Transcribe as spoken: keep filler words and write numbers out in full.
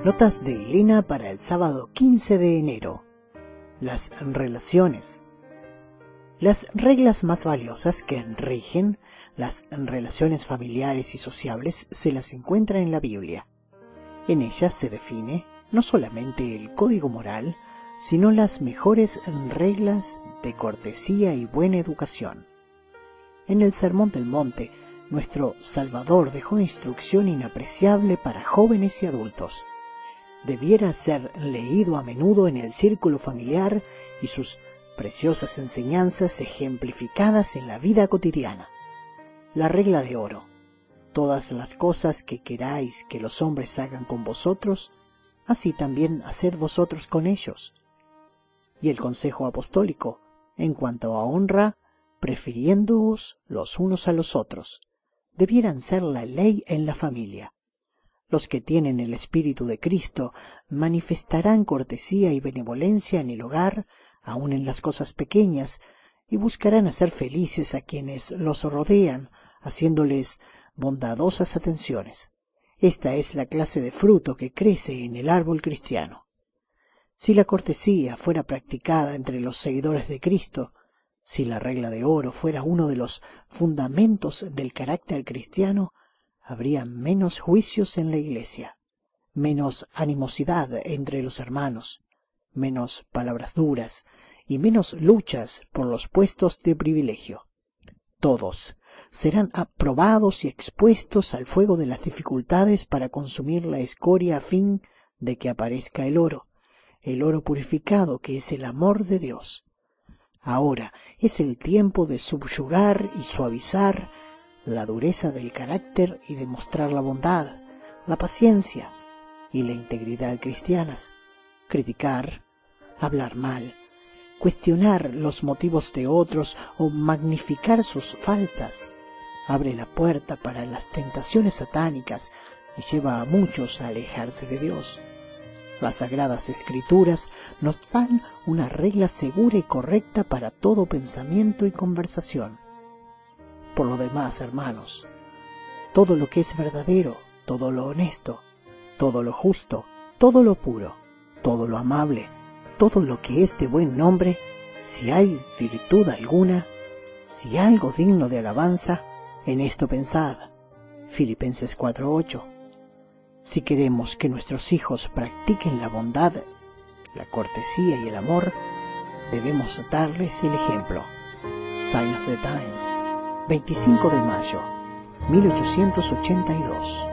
Notas de Elena para el sábado quince de enero. Las relaciones. Las reglas más valiosas que rigen las relaciones familiares y sociables se las encuentra en la Biblia. En ellas se define no solamente el código moral, sino las mejores reglas de cortesía y buena educación. En el Sermón del Monte, nuestro Salvador dejó instrucción inapreciable para jóvenes y adultos. Debiera ser leído a menudo en el círculo familiar y sus preciosas enseñanzas ejemplificadas en la vida cotidiana. La regla de oro: todas las cosas que queráis que los hombres hagan con vosotros, así también haced vosotros con ellos. Y el consejo apostólico, en cuanto a honra, prefiriéndoos los unos a los otros, debieran ser la ley en la familia. Los que tienen el Espíritu de Cristo manifestarán cortesía y benevolencia en el hogar, aun en las cosas pequeñas, y buscarán hacer felices a quienes los rodean, haciéndoles bondadosas atenciones. Esta es la clase de fruto que crece en el árbol cristiano. Si la cortesía fuera practicada entre los seguidores de Cristo, si la regla de oro fuera uno de los fundamentos del carácter cristiano, habría menos juicios en la iglesia, menos animosidad entre los hermanos, menos palabras duras y menos luchas por los puestos de privilegio. Todos serán aprobados y expuestos al fuego de las dificultades para consumir la escoria a fin de que aparezca el oro, el oro purificado que es el amor de Dios. Ahora es el tiempo de subyugar y suavizar la dureza del carácter y demostrar la bondad, la paciencia y la integridad cristianas. Criticar, hablar mal, cuestionar los motivos de otros o magnificar sus faltas abre la puerta para las tentaciones satánicas y lleva a muchos a alejarse de Dios. Las Sagradas Escrituras nos dan una regla segura y correcta para todo pensamiento y conversación. Por lo demás, hermanos, todo lo que es verdadero, todo lo honesto, todo lo justo, todo lo puro, todo lo amable, todo lo que es de buen nombre, si hay virtud alguna, si algo digno de alabanza, en esto pensad. Filipenses cuatro ocho. Si queremos que nuestros hijos practiquen la bondad, la cortesía y el amor, debemos darles el ejemplo. Sign of the Times, veinticinco de mayo, mil ochocientos ochenta y dos.